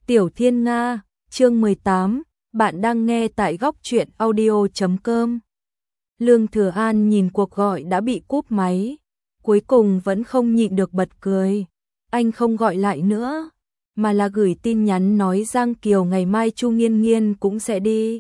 Tiểu Thiên Nga, chương 18, bạn đang nghe tại góc truyện audio.com. Lương Thừa An nhìn cuộc gọi đã bị cúp máy, cuối cùng vẫn không nhịn được bật cười. Anh không gọi lại nữa, mà là gửi tin nhắn nói Giang Kiều ngày mai Chu Nghiên Nghiên cũng sẽ đi.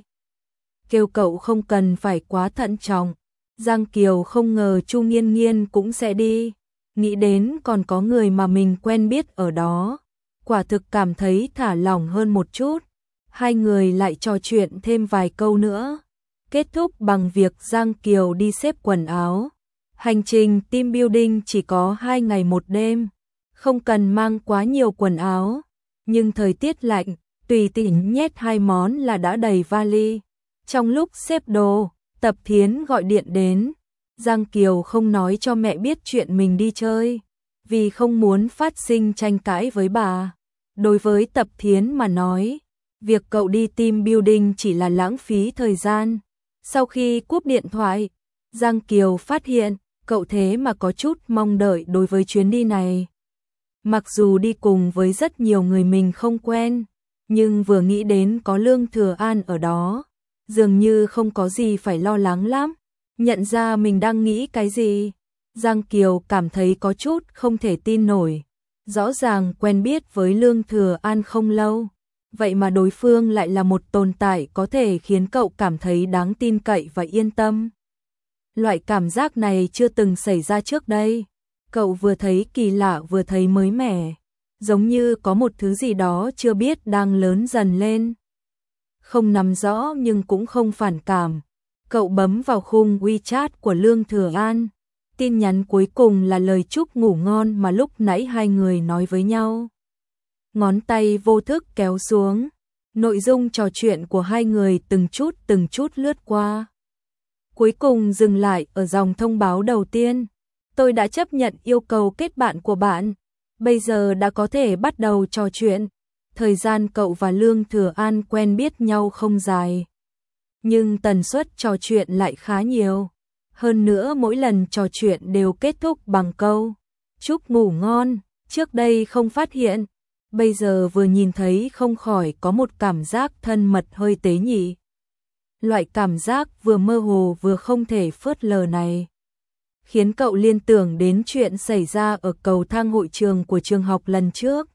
Kêu cậu không cần phải quá thận trọng. Giang Kiều không ngờ Chu Nghiên Nghiên cũng sẽ đi, nghĩ đến còn có người mà mình quen biết ở đó. Quả thực cảm thấy thả lỏng hơn một chút. Hai người lại trò chuyện thêm vài câu nữa, kết thúc bằng việc Giang Kiều đi xếp quần áo. Hành trình team building chỉ có 2 ngày 1 đêm, không cần mang quá nhiều quần áo, nhưng thời tiết lạnh, tùy tiện nhét 2 món là đã đầy vali. Trong lúc xếp đồ, Tập Thiến gọi điện đến. Giang Kiều không nói cho mẹ biết chuyện mình đi chơi, vì không muốn phát sinh tranh cãi với bà. Đối với Tập Thiến mà nói, việc cậu đi team building chỉ là lãng phí thời gian. Sau khi cúp điện thoại, Giang Kiều phát hiện cậu thế mà có chút mong đợi đối với chuyến đi này. Mặc dù đi cùng với rất nhiều người mình không quen, nhưng vừa nghĩ đến có Lương Thừa An ở đó, dường như không có gì phải lo lắng lắm. Nhận ra mình đang nghĩ cái gì, Giang Kiều cảm thấy có chút không thể tin nổi. Rõ ràng quen biết với Lương Thừa An không lâu, vậy mà đối phương lại là một tồn tại có thể khiến cậu cảm thấy đáng tin cậy và yên tâm. Loại cảm giác này chưa từng xảy ra trước đây. Cậu vừa thấy kỳ lạ vừa thấy mới mẻ, giống như có một thứ gì đó chưa biết đang lớn dần lên. Không nắm rõ nhưng cũng không phản cảm. Cậu bấm vào khung WeChat của Lương Thừa An. Tin nhắn cuối cùng là lời chúc ngủ ngon mà lúc nãy hai người nói với nhau. Ngón tay vô thức kéo xuống, nội dung trò chuyện của hai người từng chút lướt qua. Cuối cùng dừng lại ở dòng thông báo đầu tiên. Tôi đã chấp nhận yêu cầu kết bạn của bạn, bây giờ đã có thể bắt đầu trò chuyện. Thời gian cậu và Lương Thừa An quen biết nhau không dài, nhưng tần suất trò chuyện lại khá nhiều. Hơn nữa mỗi lần trò chuyện đều kết thúc bằng câu chúc ngủ ngon. Trước đây không phát hiện, bây giờ vừa nhìn thấy không khỏi có một cảm giác thân mật hơi tế nhị. Loại cảm giác vừa mơ hồ vừa không thể phớt lờ này khiến cậu liên tưởng đến chuyện xảy ra ở cầu thang hội trường của trường học lần trước.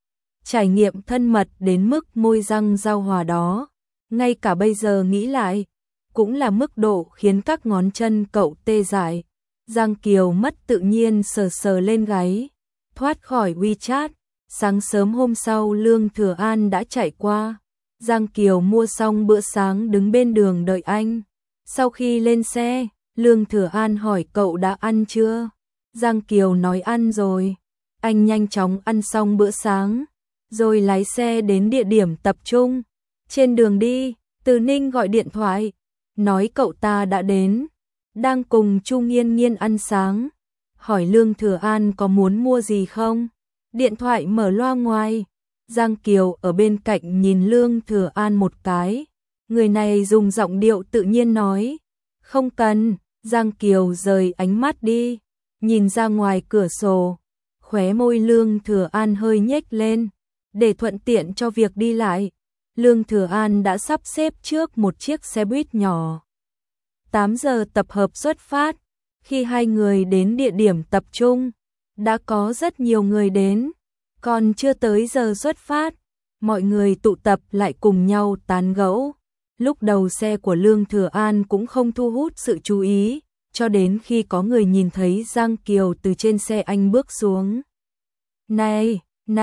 Trải nghiệm thân mật đến mức môi răng giao hòa đó, ngay cả bây giờ nghĩ lại, cũng là mức độ khiến các ngón chân cậu tê dại. Giang Kiều mất tự nhiên sờ sờ lên gáy, thoát khỏi WeChat. Sáng sớm hôm sau Lương Thừa An đã chạy qua. Giang Kiều mua xong bữa sáng đứng bên đường đợi anh. Sau khi lên xe, Lương Thừa An hỏi cậu đã ăn chưa? Giang Kiều nói ăn rồi. Anh nhanh chóng ăn xong bữa sáng, rồi lái xe đến địa điểm tập trung. Trên đường đi, Từ Ninh gọi điện thoại, nói cậu ta đã đến, đang cùng Chu Nghiên Nghiên ăn sáng. Hỏi Lương Thừa An có muốn mua gì không? Điện thoại mở loa ngoài. Giang Kiều ở bên cạnh nhìn Lương Thừa An một cái. Người này dùng giọng điệu tự nhiên nói, không cần. Giang Kiều rời ánh mắt đi, nhìn ra ngoài cửa sổ. Khóe môi Lương Thừa An hơi nhếch lên, để thuận tiện cho việc đi lại. Lương Thừa An đã sắp xếp trước một chiếc xe buýt nhỏ. 8 giờ tập hợp xuất phát. Khi hai người đến địa điểm tập trung, đã có rất nhiều người đến. Còn chưa tới giờ xuất phát, mọi người tụ tập lại cùng nhau tán gẫu. Lúc đầu xe của Lương Thừa An cũng không thu hút sự chú ý, cho đến khi có người nhìn thấy Giang Kiều từ trên xe anh bước xuống. Này,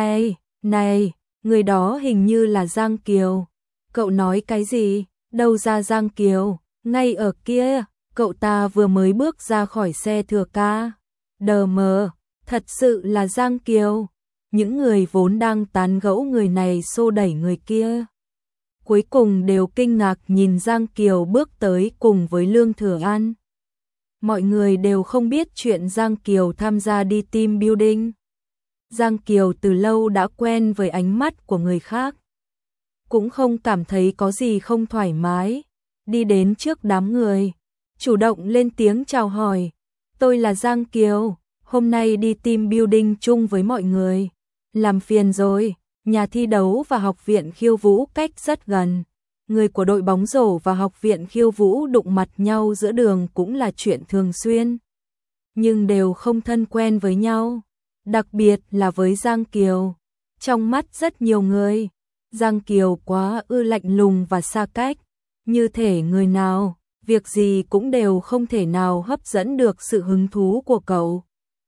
người đó hình như là Giang Kiều. Cậu nói cái gì? Đâu ra Giang Kiều? Ngay ở kia, cậu ta vừa mới bước ra khỏi xe Thừa Ca. Đờ mờ, thật sự là Giang Kiều. Những người vốn đang tán gẫu người này xô đẩy người kia, cuối cùng đều kinh ngạc nhìn Giang Kiều bước tới cùng với Lương Thừa An. Mọi người đều không biết chuyện Giang Kiều tham gia đi team building. Giang Kiều từ lâu đã quen với ánh mắt của người khác, cũng không cảm thấy có gì không thoải mái. Đi đến trước đám người, chủ động lên tiếng chào hỏi. Tôi là Giang Kiều, hôm nay đi team building chung với mọi người. Làm phiền rồi. Nhà thi đấu và học viện khiêu vũ cách rất gần. Người của đội bóng rổ và học viện khiêu vũ đụng mặt nhau giữa đường cũng là chuyện thường xuyên. Nhưng đều không thân quen với nhau. Đặc biệt là với Giang Kiều. Trong mắt rất nhiều người, Giang Kiều quá lạnh lùng và xa cách. Như thể người nào, việc gì cũng đều không thể nào hấp dẫn được sự hứng thú của cậu.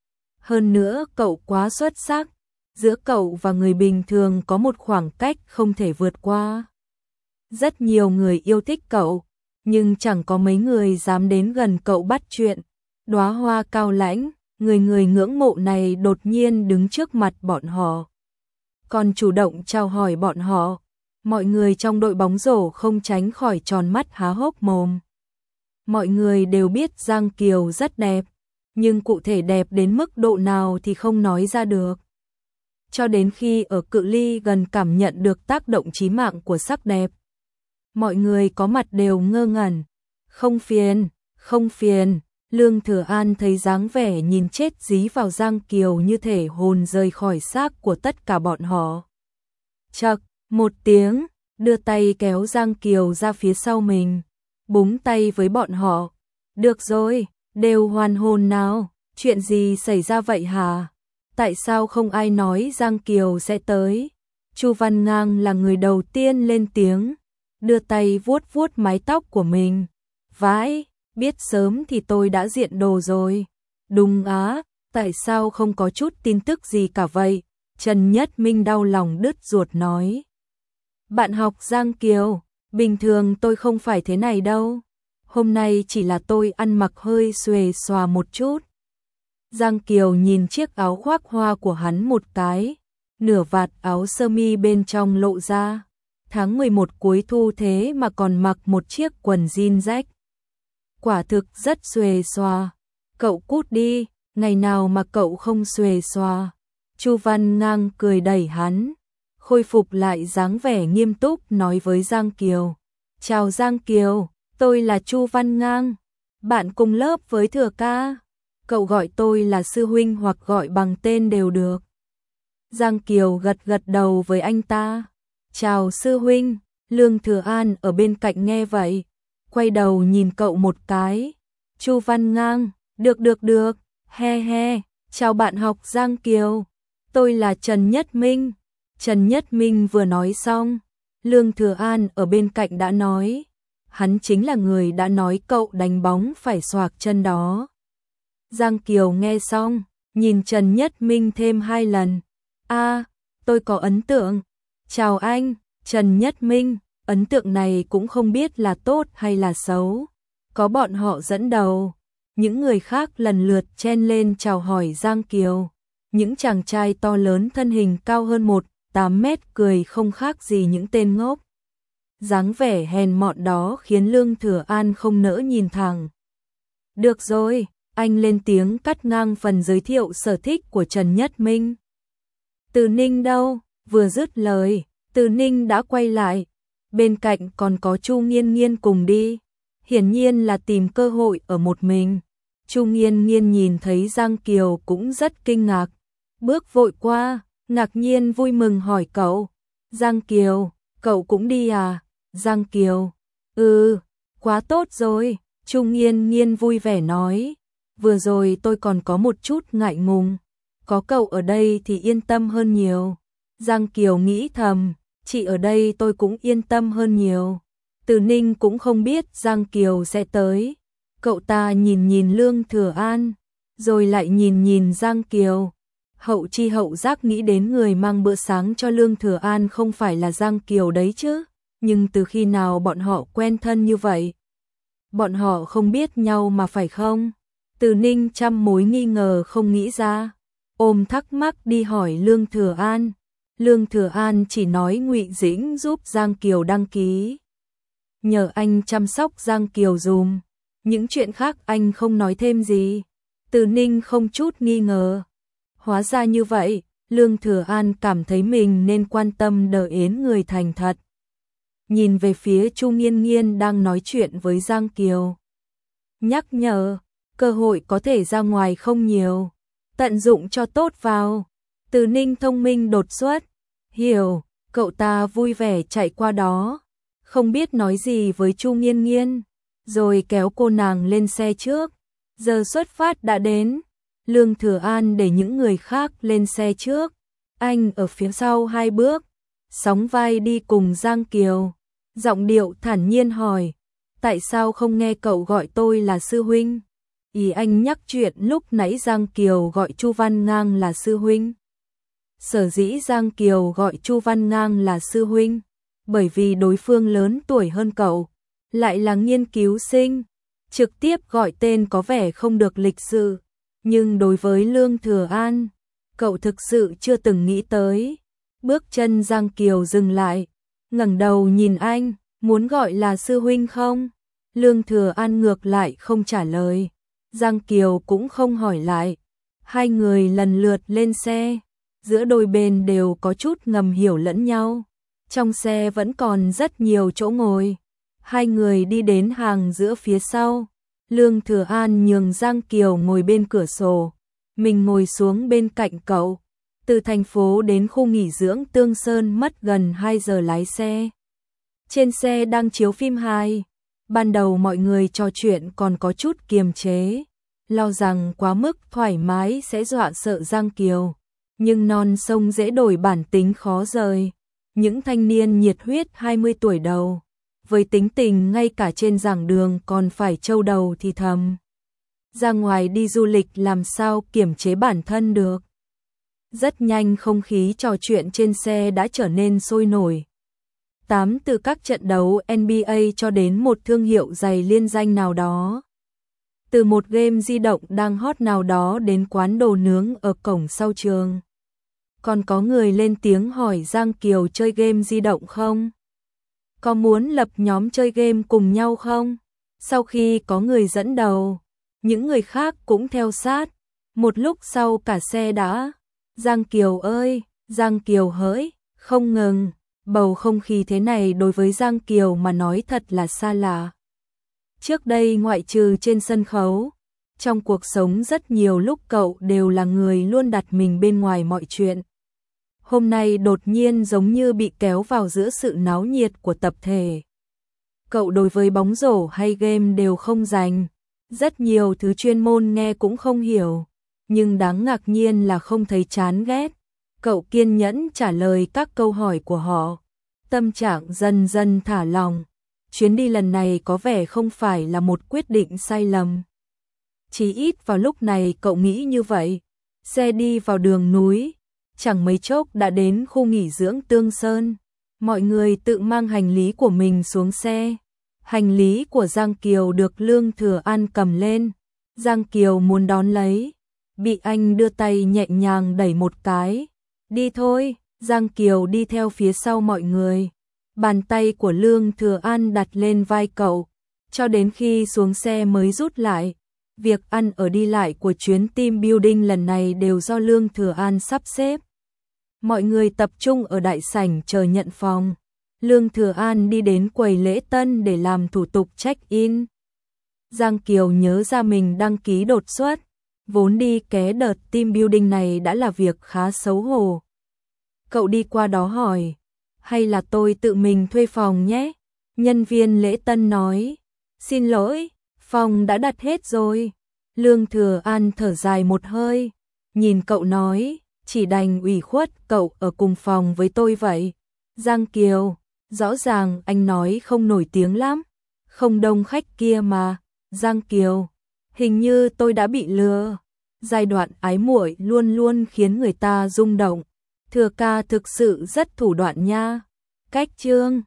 Hơn nữa cậu quá xuất sắc. Giữa cậu và người bình thường có một khoảng cách không thể vượt qua. Rất nhiều người yêu thích cậu, nhưng chẳng có mấy người dám đến gần cậu bắt chuyện. Đóa hoa cao lãnh, người người ngưỡng mộ này đột nhiên đứng trước mặt bọn họ. Còn chủ động chào hỏi bọn họ. Mọi người trong đội bóng rổ không tránh khỏi tròn mắt há hốc mồm. Mọi người đều biết Giang Kiều rất đẹp, nhưng cụ thể đẹp đến mức độ nào thì không nói ra được. Cho đến khi ở cự ly gần cảm nhận được tác động chí mạng của sắc đẹp. Mọi người có mặt đều ngơ ngẩn. Không phiền, không phiền. Lương Thừa An thấy dáng vẻ nhìn chết dí vào Giang Kiều như thể hồn rời khỏi xác của tất cả bọn họ. Chậc, một tiếng, đưa tay kéo Giang Kiều ra phía sau mình. Búng tay với bọn họ. Được rồi, đều hoàn hồn nào. Chuyện gì xảy ra vậy hả? Tại sao không ai nói Giang Kiều sẽ tới? Chu Văn Ngang là người đầu tiên lên tiếng, đưa tay vuốt vuốt mái tóc của mình. Vãi, biết sớm thì tôi đã diện đồ rồi. Đúng á, tại sao không có chút tin tức gì cả vậy? Trần Nhất Minh đau lòng đứt ruột nói. Bạn học Giang Kiều, bình thường tôi không phải thế này đâu. Hôm nay chỉ là tôi ăn mặc hơi xuề xòa một chút. Giang Kiều nhìn chiếc áo khoác hoa của hắn một cái, nửa vạt áo sơ mi bên trong lộ ra. Tháng 11 cuối thu thế mà còn mặc một chiếc quần jean rách. Quả thực rất xuề xòa. Cậu cút đi, ngày nào mà cậu không xuề xòa. Chu Văn Ngang cười đẩy hắn, khôi phục lại dáng vẻ nghiêm túc nói với Giang Kiều. Chào Giang Kiều, tôi là Chu Văn Ngang, bạn cùng lớp với Thừa ca. Cậu gọi tôi là sư huynh hoặc gọi bằng tên đều được. Giang Kiều gật gật đầu với anh ta. Chào sư huynh. Lương Thừa An ở bên cạnh nghe vậy, quay đầu nhìn cậu một cái. Chu Văn Ngang, được, he he, chào bạn học Giang Kiều. Tôi là Trần Nhất Minh. Trần Nhất Minh vừa nói xong, Lương Thừa An ở bên cạnh đã nói. Hắn chính là người đã nói cậu đánh bóng phải xoạc chân đó. Giang Kiều nghe xong, nhìn Trần Nhất Minh thêm 2 lần. Tôi có ấn tượng. Chào anh, Trần Nhất Minh, ấn tượng này cũng không biết là tốt hay là xấu. Có bọn họ dẫn đầu, những người khác lần lượt chen lên chào hỏi Giang Kiều. Những chàng trai to lớn thân hình cao hơn 1,8 mét cười không khác gì những tên ngốc. Dáng vẻ hèn mọn đó khiến Lương Thừa An không nỡ nhìn thẳng. Được rồi, anh lên tiếng cắt ngang phần giới thiệu sở thích của Trần Nhất Minh. Từ Ninh đâu? Vừa dứt lời, Từ Ninh đã quay lại. Bên cạnh còn có Chu Nghiên Nghiên cùng đi. Hiển nhiên là tìm cơ hội ở một mình. Chu Nghiên Nghiên nhìn thấy Giang Kiều cũng rất kinh ngạc. Bước vội qua, ngạc nhiên vui mừng hỏi cậu. Giang Kiều, cậu cũng đi à? Giang Kiều, quá tốt rồi. Chu Nghiên Nghiên vui vẻ nói. Vừa rồi tôi còn có một chút ngại ngùng. Có cậu ở đây thì yên tâm hơn nhiều. Giang Kiều nghĩ thầm, chị ở đây tôi cũng yên tâm hơn nhiều. Từ Ninh cũng không biết Giang Kiều sẽ tới. Cậu ta nhìn Lương Thừa An, rồi lại nhìn Giang Kiều. Hậu chi hậu giác nghĩ đến người mang bữa sáng cho Lương Thừa An không phải là Giang Kiều đấy chứ. Nhưng từ khi nào bọn họ quen thân như vậy? Bọn họ không biết nhau mà phải không? Từ Ninh trăm mối nghi ngờ không nghĩ ra, ôm thắc mắc đi hỏi Lương Thừa An. Lương Thừa An chỉ nói Ngụy Dĩnh giúp Giang Kiều đăng ký. Nhờ anh chăm sóc Giang Kiều dùm. Những chuyện khác anh không nói thêm gì. Từ Ninh không chút nghi ngờ. Hóa ra như vậy, Lương Thừa An cảm thấy mình nên quan tâm đỡ yến người thành thật. Nhìn về phía Chu Nghiên Nghiên đang nói chuyện với Giang Kiều. Nhắc nhở, cơ hội có thể ra ngoài không nhiều. Tận dụng cho tốt vào. Từ Ninh thông minh đột xuất. Hiểu, cậu ta vui vẻ chạy qua đó, không biết nói gì với Chu Nghiên Nghiên, rồi kéo cô nàng lên xe trước. Giờ xuất phát đã đến, Lương Thừa An để những người khác lên xe trước, anh ở phía sau 2 bước, sóng vai đi cùng Giang Kiều. Giọng điệu thản nhiên hỏi, tại sao không nghe cậu gọi tôi là sư huynh? Ý anh nhắc chuyện lúc nãy Giang Kiều gọi Chu Văn Ngang là sư huynh. Sở dĩ Giang Kiều gọi Chu Văn Ngang là sư huynh, bởi vì đối phương lớn tuổi hơn cậu, lại là nghiên cứu sinh, trực tiếp gọi tên có vẻ không được lịch sự, nhưng đối với Lương Thừa An, cậu thực sự chưa từng nghĩ tới. Bước chân Giang Kiều dừng lại, ngẩng đầu nhìn anh, muốn gọi là sư huynh không? Lương Thừa An ngược lại không trả lời, Giang Kiều cũng không hỏi lại. Hai người lần lượt lên xe, giữa đôi bên đều có chút ngầm hiểu lẫn nhau. Trong xe vẫn còn rất nhiều chỗ ngồi. Hai người đi đến hàng giữa phía sau. Lương Thừa An nhường Giang Kiều ngồi bên cửa sổ, mình ngồi xuống bên cạnh cậu. Từ thành phố đến khu nghỉ dưỡng Tương Sơn mất gần 2 giờ lái xe. Trên xe đang chiếu phim hài. Ban đầu mọi người trò chuyện còn có chút kiềm chế, lo rằng quá mức thoải mái sẽ dọa sợ Giang Kiều. Nhưng non sông dễ đổi bản tính khó rời. Những thanh niên nhiệt huyết 20 tuổi đầu, với tính tình ngay cả trên giảng đường còn phải trâu đầu thì thầm. Ra ngoài đi du lịch làm sao kiềm chế bản thân được. Rất nhanh không khí trò chuyện trên xe đã trở nên sôi nổi. Từ các trận đấu NBA cho đến một thương hiệu giày liên danh nào đó. Từ một game di động đang hot nào đó đến quán đồ nướng ở cổng sau trường. Còn có người lên tiếng hỏi Giang Kiều chơi game di động không? Có muốn lập nhóm chơi game cùng nhau không? Sau khi có người dẫn đầu, những người khác cũng theo sát. Một lúc sau cả xe đã. Giang Kiều ơi, Giang Kiều hỡi, không ngừng. Bầu không khí thế này đối với Giang Kiều mà nói thật là xa lạ. Trước đây ngoại trừ trên sân khấu, trong cuộc sống rất nhiều lúc cậu đều là người luôn đặt mình bên ngoài mọi chuyện. Hôm nay đột nhiên giống như bị kéo vào giữa sự náo nhiệt của tập thể. Cậu đối với bóng rổ hay game đều không rành, rất nhiều thứ chuyên môn nghe cũng không hiểu, nhưng đáng ngạc nhiên là không thấy chán ghét. Cậu kiên nhẫn trả lời các câu hỏi của họ, tâm trạng dần dần thả lỏng. Chuyến đi lần này có vẻ không phải là một quyết định sai lầm. Chỉ ít vào lúc này cậu nghĩ như vậy. Xe đi vào đường núi, chẳng mấy chốc đã đến khu nghỉ dưỡng Tương Sơn. Mọi người tự mang hành lý của mình xuống xe. Hành lý của Giang Kiều được Lương Thừa An cầm lên. Giang Kiều muốn đón lấy, bị anh đưa tay nhẹ nhàng đẩy một cái. Đi thôi, Giang Kiều đi theo phía sau mọi người. Bàn tay của Lương Thừa An đặt lên vai cậu, cho đến khi xuống xe mới rút lại. Việc ăn ở đi lại của chuyến team building lần này đều do Lương Thừa An sắp xếp. Mọi người tập trung ở đại sảnh chờ nhận phòng. Lương Thừa An đi đến quầy lễ tân để làm thủ tục check-in. Giang Kiều nhớ ra mình đăng ký đột xuất, vốn đi ké đợt team building này đã là việc khá xấu hổ. Cậu đi qua đó hỏi, hay là tôi tự mình thuê phòng nhé? Nhân viên lễ tân nói, xin lỗi, phòng đã đặt hết rồi. Lương Thừa An thở dài một hơi, nhìn cậu nói, chỉ đành ủy khuất cậu ở cùng phòng với tôi vậy. Giang Kiều, rõ ràng anh nói không nổi tiếng lắm, không đông khách kia mà. Giang Kiều, hình như tôi đã bị lừa. Giai đoạn ái muội luôn luôn khiến người ta rung động. Thừa ca thực sự rất thủ đoạn nha. Cách chương